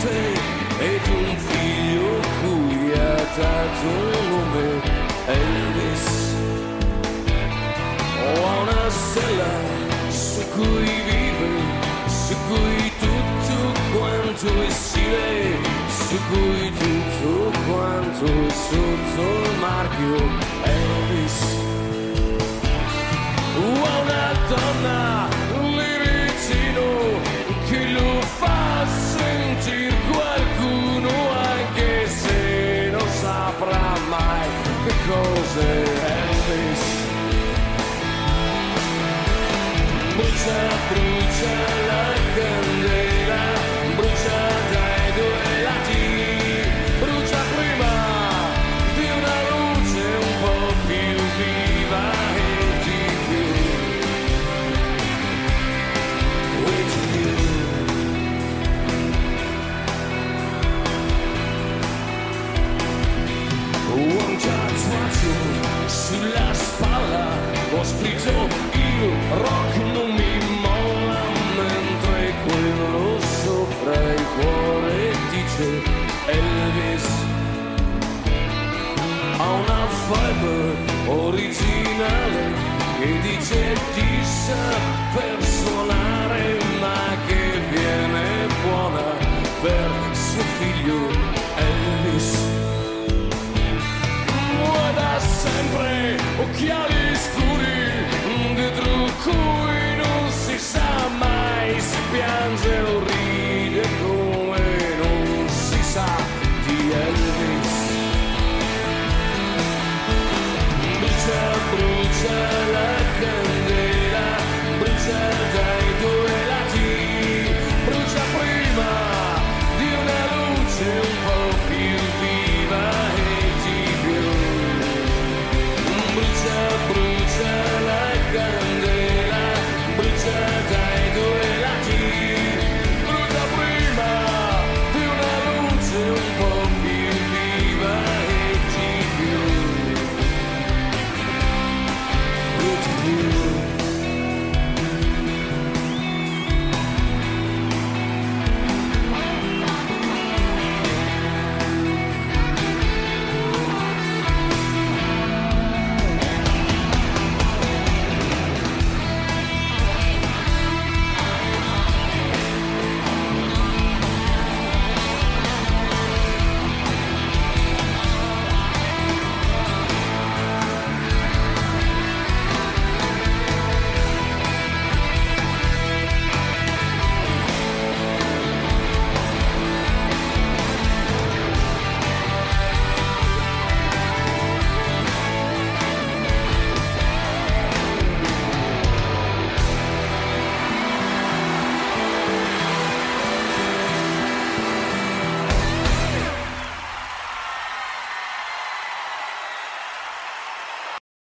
notte ed un figlio cui ha dato il nome Elvis. Ho una stella su cui vive, su cui tutto quanto è stile, su cui tutto quanto è sotto il marchio Elvis. Ho una donna, un liritino che lo fa sentire qualcuno, anche se non saprà mai che cos'è Elvis. Brucia, brucia la candela, brucia dai due lati, brucia prima di una luce un po' più viva e di più. Un tatuaggio sulla spalla, ho scritto il rock non mi molla, mentre quello sopra il cuore dice Elvis. Ha una fiber originale che dice di saper suonare, ma che viene buona per suo figlio